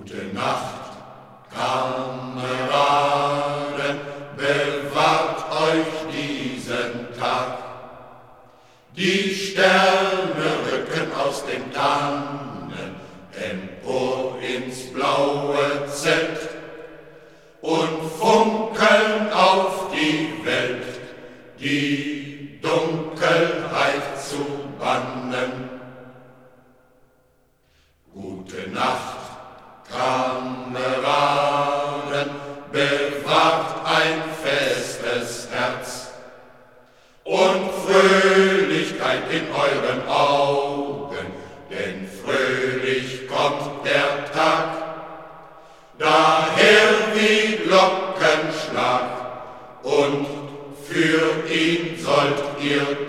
Gute Nacht, Kameraden, bewahrt euch diesen Tag. Die Sterne rücken aus den Tannen empor ins blaue Zelt und funkeln auf die Welt, die Dunkelheit zu bannen. Gute Nacht, Kameraden, bewahrt ein festes Herz und Fröhlichkeit in euren Augen, denn fröhlich kommt der Tag. Daher wie Glockenschlag, und für ihn sollt ihr